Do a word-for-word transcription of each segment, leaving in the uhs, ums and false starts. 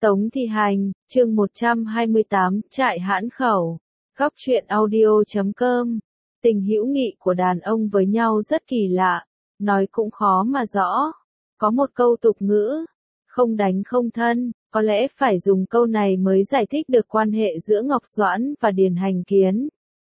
Tống Thị Hành, chương một trăm hai mươi tám, trại Hãn Khẩu. Góc truyện audio chấm com. Tình hữu nghị của đàn ông với nhau rất kỳ lạ, nói cũng khó mà rõ. Có một câu tục ngữ, không đánh không thân, có lẽ phải dùng câu này mới giải thích được quan hệ giữa Ngọc Doãn và Điền Hành Kiến.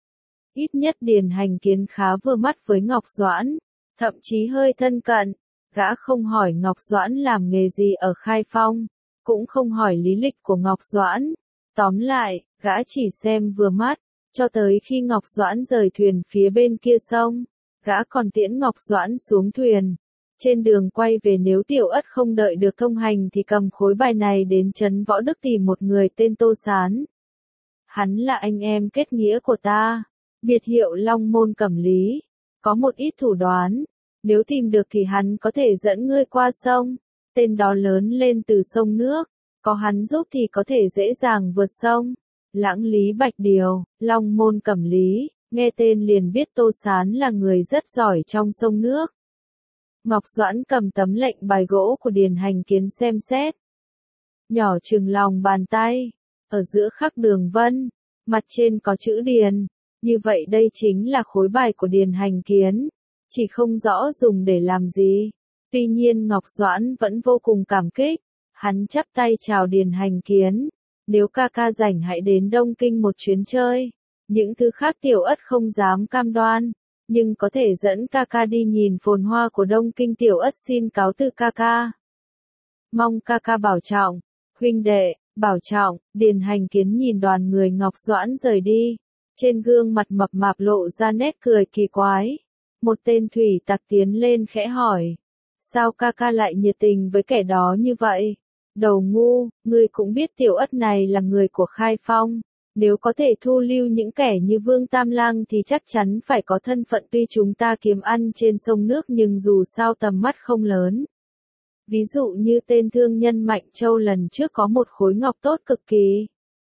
Ít nhất Điền Hành Kiến khá vừa mắt với Ngọc Doãn, thậm chí hơi thân cận. Gã không hỏi Ngọc Doãn làm nghề gì ở Khai Phong, cũng không hỏi lý lịch của Ngọc Doãn. Tóm lại, gã chỉ xem vừa mắt, cho tới khi Ngọc Doãn rời thuyền phía bên kia sông, gã còn tiễn Ngọc Doãn xuống thuyền. Trên đường quay về nếu Tiểu Ất không đợi được thông hành thì cầm khối bài này đến trấn Võ Đức tìm một người tên Tô Sán. Hắn là anh em kết nghĩa của ta, biệt hiệu Long Môn Cẩm Lý, có một ít thủ đoán. Nếu tìm được thì hắn có thể dẫn ngươi qua sông, tên đó lớn lên từ sông nước, có hắn giúp thì có thể dễ dàng vượt sông. Lãng Lý Bạch Điều, Long Môn Cẩm Lý, nghe tên liền biết Tô Sán là người rất giỏi trong sông nước. Ngọc Doãn cầm tấm lệnh bài gỗ của Điền Hành Kiến xem xét. Nhỏ chừng lòng bàn tay, ở giữa khắc đường vân, mặt trên có chữ Điền, như vậy đây chính là khối bài của Điền Hành Kiến. Chỉ không rõ dùng để làm gì. Tuy nhiên Ngọc Doãn vẫn vô cùng cảm kích. Hắn chắp tay chào Điền Hành Kiến. Nếu ca ca rảnh hãy đến Đông Kinh một chuyến chơi. Những thứ khác Tiểu Ất không dám cam đoan. Nhưng có thể dẫn ca ca đi nhìn phồn hoa của Đông Kinh. Tiểu Ất xin cáo từ ca ca. Mong ca ca bảo trọng. Huynh đệ, bảo trọng. Điền Hành Kiến nhìn đoàn người Ngọc Doãn rời đi. Trên gương mặt mập mạp lộ ra nét cười kỳ quái. Một tên thủy tặc tiến lên khẽ hỏi. Sao ca ca lại nhiệt tình với kẻ đó như vậy? Đầu ngu, ngươi cũng biết Tiểu Ất này là người của Khai Phong. Nếu có thể thu lưu những kẻ như Vương Tam Lang thì chắc chắn phải có thân phận, tuy chúng ta kiếm ăn trên sông nước nhưng dù sao tầm mắt không lớn. Ví dụ như tên thương nhân Mạnh Châu lần trước có một khối ngọc tốt cực kỳ.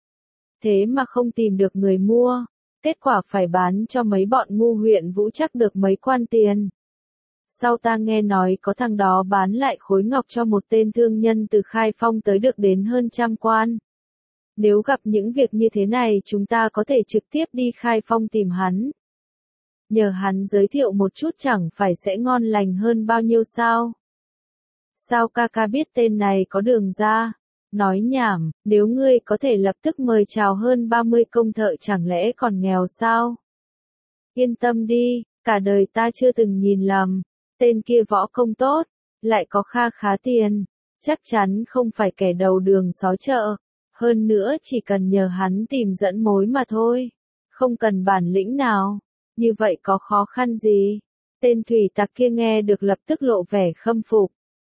Thế mà không tìm được người mua. Kết quả phải bán cho mấy bọn ngu huyện Vũ chắc được mấy quan tiền. Sau ta nghe nói có thằng đó bán lại khối ngọc cho một tên thương nhân từ Khai Phong tới được đến hơn trăm quan. Nếu gặp những việc như thế này chúng ta có thể trực tiếp đi Khai Phong tìm hắn. Nhờ hắn giới thiệu một chút chẳng phải sẽ ngon lành hơn bao nhiêu sao? Sao ca ca biết tên này có đường ra? Nói nhảm, nếu ngươi có thể lập tức mời chào hơn ba mươi công thợ chẳng lẽ còn nghèo sao? Yên tâm đi, cả đời ta chưa từng nhìn lầm, tên kia võ công tốt, lại có kha khá tiền, chắc chắn không phải kẻ đầu đường xó chợ, hơn nữa chỉ cần nhờ hắn tìm dẫn mối mà thôi, không cần bản lĩnh nào, như vậy có khó khăn gì? Tên thủy tặc kia nghe được lập tức lộ vẻ khâm phục.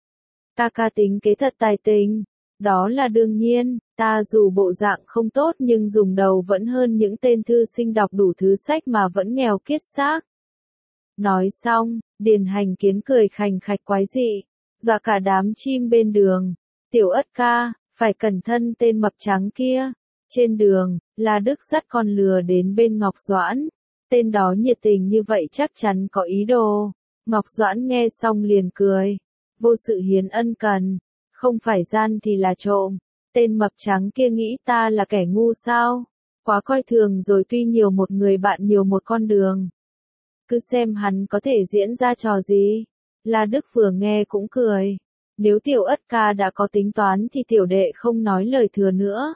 Ca ca tính kế thật tài tình. Đó là đương nhiên, ta dù bộ dạng không tốt nhưng dùng đầu vẫn hơn những tên thư sinh đọc đủ thứ sách mà vẫn nghèo kiết xác. Nói xong, Điền Hành Kiến cười khành khạch quái dị, dọa cả đám chim bên đường. Tiểu Ất ca, phải cẩn thận tên mập trắng kia. Trên đường, La Đức dắt con lừa đến bên Ngọc Doãn. Tên đó nhiệt tình như vậy chắc chắn có ý đồ. Ngọc Doãn nghe xong liền cười. Vô sự hiến ân cần. Không phải gian thì là trộm. Tên mập trắng kia nghĩ ta là kẻ ngu sao? Quá coi thường rồi, tuy nhiều một người bạn nhiều một con đường. Cứ xem hắn có thể diễn ra trò gì. La Đức vừa nghe cũng cười. Nếu Tiểu Ất ca đã có tính toán thì tiểu đệ không nói lời thừa nữa.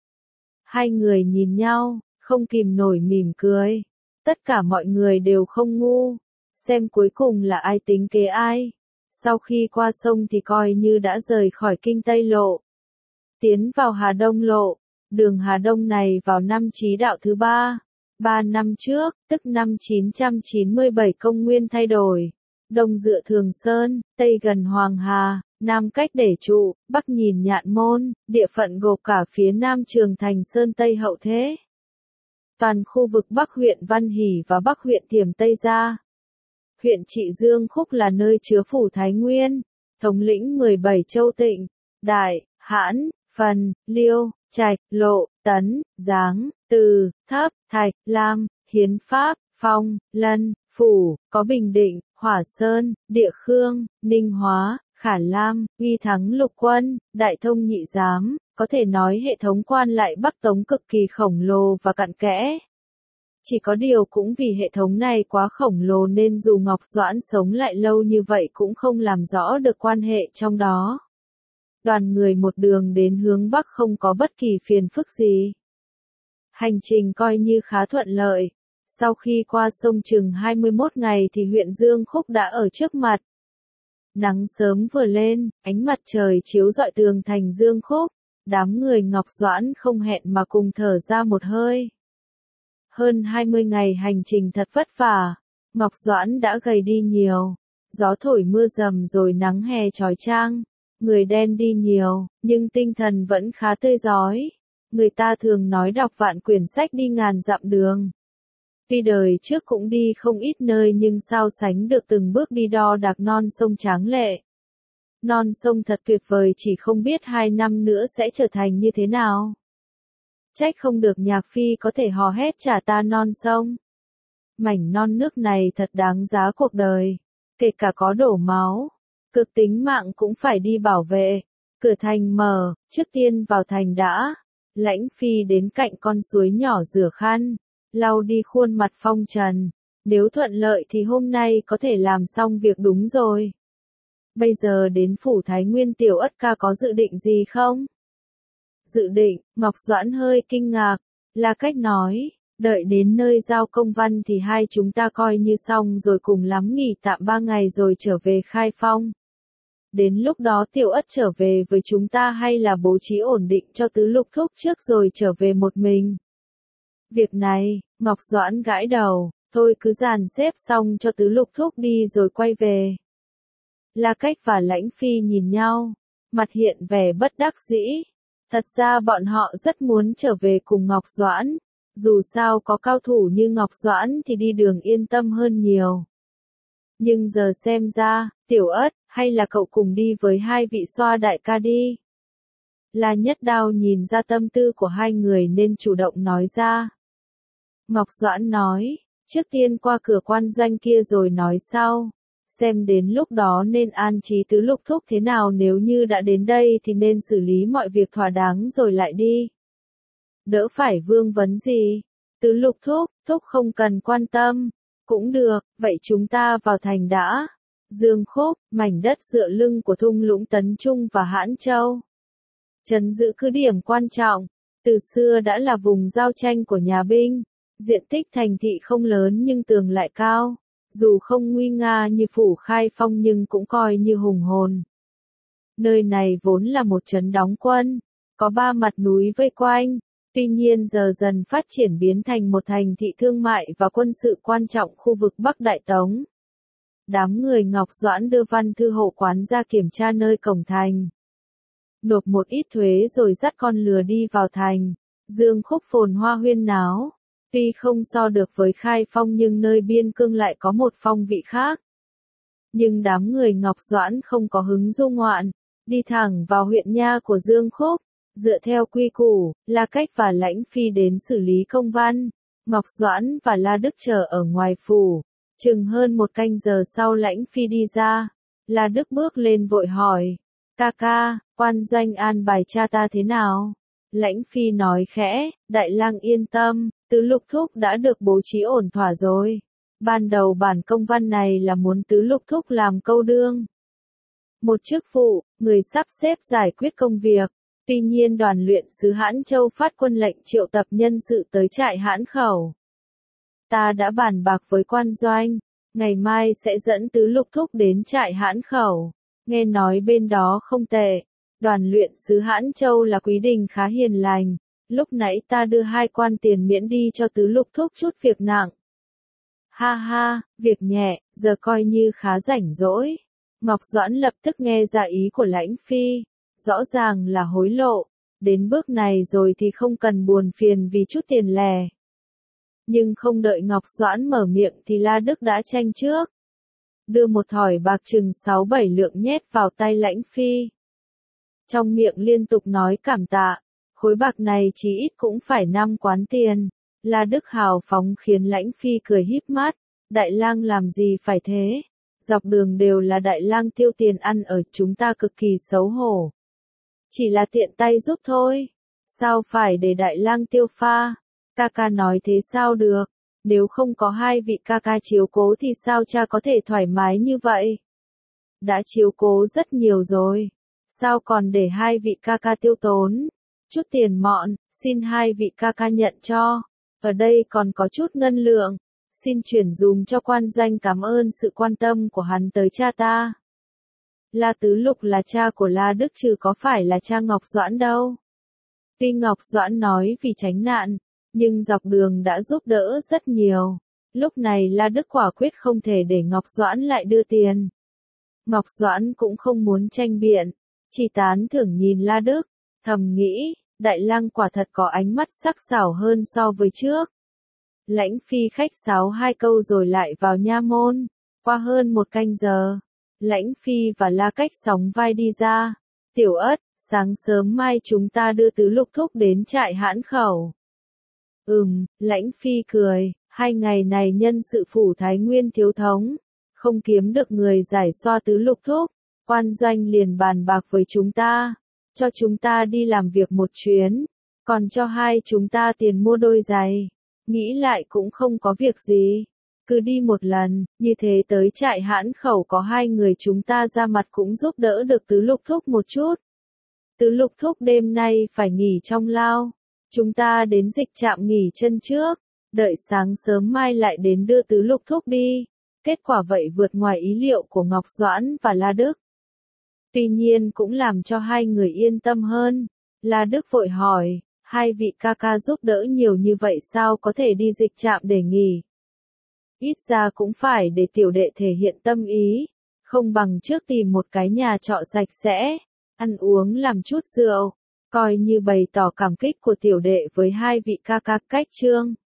Hai người nhìn nhau, không kìm nổi mỉm cười. Tất cả mọi người đều không ngu. Xem cuối cùng là ai tính kế ai. Sau khi qua sông thì coi như đã rời khỏi Kinh Tây Lộ. Tiến vào Hà Đông Lộ. Đường Hà Đông này vào năm Chí Đạo thứ ba. Ba năm trước, tức năm chín trăm chín mươi bảy công nguyên thay đổi. Đông dựa Thường Sơn, Tây gần Hoàng Hà, Nam cách Để Trụ, Bắc nhìn Nhạn Môn, địa phận gộp cả phía Nam Trường Thành Sơn Tây Hậu Thế. Toàn khu vực Bắc huyện Văn Hỷ và Bắc huyện Thiểm Tây ra. Huyện Trị Dương Khúc là nơi chứa phủ Thái Nguyên, thống lĩnh mười bảy châu Tịnh, Đại, Hãn, Phần, Liêu, Trạch, Lộ, Tấn, Giáng, Từ, Thấp, Thạch, Lam, Hiến Pháp, Phong, Lân, Phủ, có Bình Định, Hỏa Sơn, Địa Khương, Ninh Hóa, Khả Lam, Uy Thắng Lục Quân, Đại Thông Nhị Giám, có thể nói hệ thống quan lại Bắc Tống cực kỳ khổng lồ và cặn kẽ. Chỉ có điều cũng vì hệ thống này quá khổng lồ nên dù Ngọc Doãn sống lại lâu như vậy cũng không làm rõ được quan hệ trong đó. Đoàn người một đường đến hướng Bắc không có bất kỳ phiền phức gì. Hành trình coi như khá thuận lợi. Sau khi qua sông chừng hai mươi mốt ngày thì huyện Dương Khúc đã ở trước mặt. Nắng sớm vừa lên, ánh mặt trời chiếu rọi tường thành Dương Khúc. Đám người Ngọc Doãn không hẹn mà cùng thở ra một hơi. Hơn hai mươi ngày hành trình thật vất vả, Ngọc Doãn đã gầy đi nhiều. Gió thổi mưa rầm rồi nắng hè chói chang, người đen đi nhiều, nhưng tinh thần vẫn khá tươi rói. Người ta thường nói đọc vạn quyển sách đi ngàn dặm đường. Tuy đời trước cũng đi không ít nơi nhưng sao sánh được từng bước đi đo đạc non sông tráng lệ. Non sông thật tuyệt vời, chỉ không biết hai năm nữa sẽ trở thành như thế nào. Trách không được nhạc phi có thể hò hét trả ta non sông. Mảnh non nước này thật đáng giá cuộc đời, kể cả có đổ máu, cực tính mạng cũng phải đi bảo vệ. Cửa thành mở, trước tiên vào thành đã. Lãnh phi đến cạnh con suối nhỏ rửa khăn, lau đi khuôn mặt phong trần. Nếu thuận lợi thì hôm nay có thể làm xong việc đúng rồi. Bây giờ đến phủ Thái Nguyên tiểu ất ca có dự định gì không? Dự định, Ngọc Doãn hơi kinh ngạc, là cách nói, đợi đến nơi giao công văn thì hai chúng ta coi như xong rồi, cùng lắm nghỉ tạm ba ngày rồi trở về Khai Phong. Đến lúc đó tiểu ất trở về với chúng ta hay là bố trí ổn định cho tứ lục thúc trước rồi trở về một mình? Việc này, Ngọc Doãn gãi đầu, thôi cứ dàn xếp xong cho tứ lục thúc đi rồi quay về. La Cách và Lãnh Phi nhìn nhau, mặt hiện vẻ bất đắc dĩ. Thật ra bọn họ rất muốn trở về cùng Ngọc Doãn, dù sao có cao thủ như Ngọc Doãn thì đi đường yên tâm hơn nhiều. Nhưng giờ xem ra, tiểu ất, hay là cậu cùng đi với hai vị xoa đại ca đi. La Nhất Đao nhìn ra tâm tư của hai người nên chủ động nói ra. Ngọc Doãn nói, trước tiên qua cửa quan doanh kia rồi nói sau. Xem đến lúc đó nên an trí tứ lục thúc thế nào, nếu như đã đến đây thì nên xử lý mọi việc thỏa đáng rồi lại đi. Đỡ phải vương vấn gì. Tứ lục thúc, thúc không cần quan tâm. Cũng được, vậy chúng ta vào thành đã. Dương Khúc, mảnh đất dựa lưng của thung lũng Tấn Trung và Hãn Châu. Trấn giữ cứ điểm quan trọng, từ xưa đã là vùng giao tranh của nhà binh. Diện tích thành thị không lớn nhưng tường lại cao. Dù không nguy nga như phủ Khai Phong nhưng cũng coi như hùng hồn. Nơi này vốn là một trấn đóng quân, có ba mặt núi vây quanh, tuy nhiên giờ dần phát triển biến thành một thành thị thương mại và quân sự quan trọng khu vực Bắc Đại Tống. Đám người Ngọc Doãn đưa văn thư hộ quán ra kiểm tra nơi cổng thành. Nộp một ít thuế rồi dắt con lừa đi vào thành. Dương Khúc phồn hoa huyên náo. Tuy không so được với Khai Phong nhưng nơi biên cương lại có một phong vị khác. Nhưng đám người Ngọc Doãn không có hứng du ngoạn, đi thẳng vào huyện nha của Dương Khúc. Dựa theo quy củ, La Cách và Lãnh Phi đến xử lý công văn. Ngọc Doãn và La Đức chờ ở ngoài phủ. Chừng hơn một canh giờ sau Lãnh Phi đi ra. La Đức bước lên vội hỏi. Ca ca, quan doanh an bài cha ta thế nào? Lãnh Phi nói khẽ, đại lang yên tâm, tứ lục thúc đã được bố trí ổn thỏa rồi. Ban đầu bản công văn này là muốn tứ lục thúc làm câu đương. Một chức vụ, người sắp xếp giải quyết công việc. Tuy nhiên đoàn luyện sứ Hãn Châu phát quân lệnh triệu tập nhân sự tới trại Hãn Khẩu. Ta đã bàn bạc với quan doanh, ngày mai sẽ dẫn tứ lục thúc đến trại Hãn Khẩu. Nghe nói bên đó không tệ. Đoàn luyện sứ Hãn Châu là quý đình khá hiền lành. Lúc nãy ta đưa hai quan tiền miễn đi cho tứ lục thúc chút việc nặng. Ha ha, việc nhẹ, giờ coi như khá rảnh rỗi. Ngọc Doãn lập tức nghe ra ý của Lãnh Phi. Rõ ràng là hối lộ. Đến bước này rồi thì không cần buồn phiền vì chút tiền lẻ. Nhưng không đợi Ngọc Doãn mở miệng thì La Đức đã tranh trước. Đưa một thỏi bạc chừng sáu bảy lượng nhét vào tay Lãnh Phi. Trong miệng liên tục nói cảm tạ. Khối bạc này chí ít cũng phải năm quán tiền. La Đức hào phóng khiến Lãnh Phi cười híp mắt. Đại lang làm gì phải thế? Dọc đường đều là đại lang tiêu tiền ăn ở, chúng ta cực kỳ xấu hổ. Chỉ là tiện tay giúp thôi. Sao phải để đại lang tiêu pha? Ca ca nói thế sao được? Nếu không có hai vị ca ca chiếu cố thì sao cha có thể thoải mái như vậy? Đã chiếu cố rất nhiều rồi. Sao còn để hai vị ca ca tiêu tốn? Chút tiền mọn, xin hai vị ca ca nhận cho. Ở đây còn có chút ngân lượng. Xin chuyển dùm cho quan doanh cảm ơn sự quan tâm của hắn tới cha ta. La Tứ Lục là cha của La Đức chứ có phải là cha Ngọc Doãn đâu. Tuy Ngọc Doãn nói vì tránh nạn, nhưng dọc đường đã giúp đỡ rất nhiều. Lúc này La Đức quả quyết không thể để Ngọc Doãn lại đưa tiền. Ngọc Doãn cũng không muốn tranh biện, chỉ tán thưởng nhìn La Đức, thầm nghĩ, đại lang quả thật có ánh mắt sắc sảo hơn so với trước. Lãnh Phi khách sáo hai câu rồi lại vào nha môn. Qua hơn một canh giờ, Lãnh Phi và La Cách sóng vai đi ra. Tiểu Ất, sáng sớm mai chúng ta đưa Tứ Lục thúc đến trại Hãn Khẩu. Ừm, Lãnh Phi cười, hai ngày này nhân sự phủ Thái Nguyên thiếu thống, không kiếm được người giải xoa Tứ Lục thúc, quan doanh liền bàn bạc với chúng ta, cho chúng ta đi làm việc một chuyến, còn cho hai chúng ta tiền mua đôi giày. Nghĩ lại cũng không có việc gì, cứ đi một lần, như thế tới trại Hãn Khẩu có hai người chúng ta ra mặt cũng giúp đỡ được Tứ Lục thúc một chút. Tứ Lục thúc đêm nay phải nghỉ trong lao, chúng ta đến dịch trạm nghỉ chân trước, đợi sáng sớm mai lại đến đưa Tứ Lục thúc đi. Kết quả vậy vượt ngoài ý liệu của Ngọc Doãn và La Đức. Tuy nhiên cũng làm cho hai người yên tâm hơn. La Đức vội hỏi, hai vị ca ca giúp đỡ nhiều như vậy sao có thể đi dịch trạm để nghỉ? Ít ra cũng phải để tiểu đệ thể hiện tâm ý, không bằng trước tìm một cái nhà trọ sạch sẽ, ăn uống làm chút rượu, coi như bày tỏ cảm kích của tiểu đệ với hai vị ca ca. Cách chương